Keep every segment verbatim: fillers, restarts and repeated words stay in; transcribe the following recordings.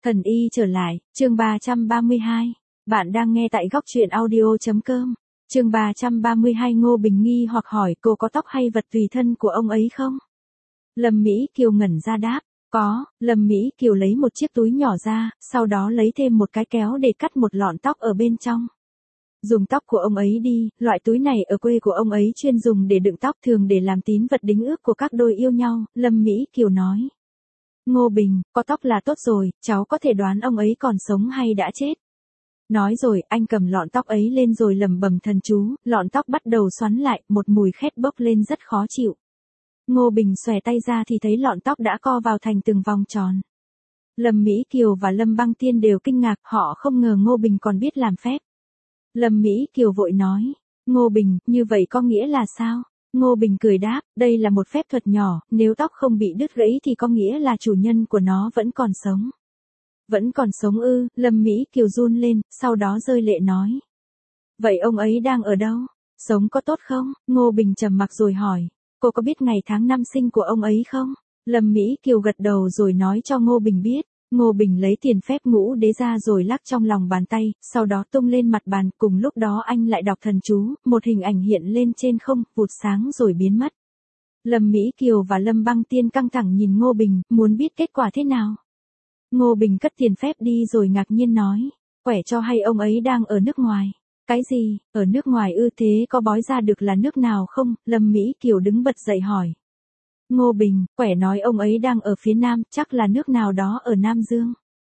Thần y trở lại, chương ba trăm ba mươi hai. Bạn đang nghe tại góc truyện audio.com. Chương ba trăm ba mươi hai. Ngô Bình nghi hoặc hỏi cô có tóc hay vật tùy thân của ông ấy không? Lâm Mỹ Kiều ngẩn ra đáp, có. Lâm Mỹ Kiều lấy một chiếc túi nhỏ ra, sau đó lấy thêm một cái kéo để cắt một lọn tóc ở bên trong. Dùng tóc của ông ấy đi, loại túi này ở quê của ông ấy chuyên dùng để đựng tóc, thường để làm tín vật đính ước của các đôi yêu nhau, Lâm Mỹ Kiều nói. Ngô Bình, có tóc là tốt rồi, cháu có thể đoán ông ấy còn sống hay đã chết. Nói rồi, anh cầm lọn tóc ấy lên rồi lẩm bẩm thần chú, lọn tóc bắt đầu xoắn lại, một mùi khét bốc lên rất khó chịu. Ngô Bình xòe tay ra thì thấy lọn tóc đã co vào thành từng vòng tròn. Lâm Mỹ Kiều và Lâm Băng Tiên đều kinh ngạc, họ không ngờ Ngô Bình còn biết làm phép. Lâm Mỹ Kiều vội nói, Ngô Bình, như vậy có nghĩa là sao? Ngô Bình cười đáp, đây là một phép thuật nhỏ, nếu tóc không bị đứt gãy thì có nghĩa là chủ nhân của nó vẫn còn sống. Vẫn còn sống ư? Lâm Mỹ Kiều run lên, sau đó rơi lệ nói. Vậy ông ấy đang ở đâu? Sống có tốt không? Ngô Bình trầm mặc rồi hỏi, cô có biết ngày tháng năm sinh của ông ấy không? Lâm Mỹ Kiều gật đầu rồi nói cho Ngô Bình biết. Ngô Bình lấy tiền phép ngũ đế ra rồi lắc trong lòng bàn tay, sau đó tung lên mặt bàn, cùng lúc đó anh lại đọc thần chú, một hình ảnh hiện lên trên không, vụt sáng rồi biến mất. Lâm Mỹ Kiều và Lâm Băng Tiên căng thẳng nhìn Ngô Bình, muốn biết kết quả thế nào. Ngô Bình cất tiền phép đi rồi ngạc nhiên nói, quẻ cho hay ông ấy đang ở nước ngoài. Cái gì, ở nước ngoài ư? Thế có bói ra được là nước nào không? Lâm Mỹ Kiều đứng bật dậy hỏi. Ngô Bình, quẻ nói ông ấy đang ở phía Nam, chắc là nước nào đó ở Nam Dương.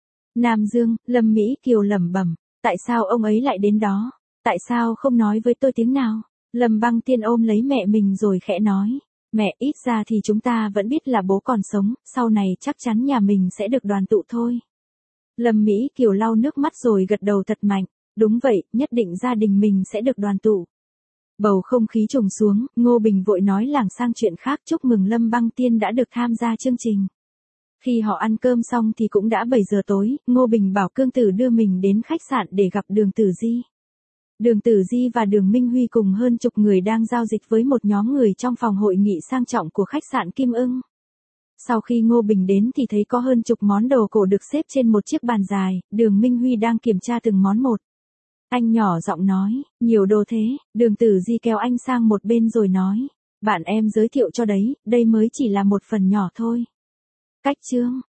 Nam Dương, Lâm Mỹ Kiều lẩm bẩm, tại sao ông ấy lại đến đó? Tại sao không nói với tôi tiếng nào? Lâm Băng Tiên ôm lấy mẹ mình rồi khẽ nói, mẹ, ít ra thì chúng ta vẫn biết là bố còn sống, sau này chắc chắn nhà mình sẽ được đoàn tụ thôi. Lâm Mỹ Kiều lau nước mắt rồi gật đầu thật mạnh, đúng vậy, nhất định gia đình mình sẽ được đoàn tụ. Bầu không khí trùng xuống, Ngô Bình vội nói lảng sang chuyện khác, chúc mừng Lâm Băng Tiên đã được tham gia chương trình. Khi họ ăn cơm xong thì cũng đã bảy giờ tối, Ngô Bình bảo Cương Tử đưa mình đến khách sạn để gặp Đường Tử Di. Đường Tử Di và Đường Minh Huy cùng hơn chục người đang giao dịch với một nhóm người trong phòng hội nghị sang trọng của khách sạn Kim Ưng. Sau khi Ngô Bình đến thì thấy có hơn chục món đồ cổ được xếp trên một chiếc bàn dài, Đường Minh Huy đang kiểm tra từng món một. Anh nhỏ giọng nói, nhiều đồ thế, Đường Tử Di kéo anh sang một bên rồi nói, bạn em giới thiệu cho đấy, đây mới chỉ là một phần nhỏ thôi. Cách chương,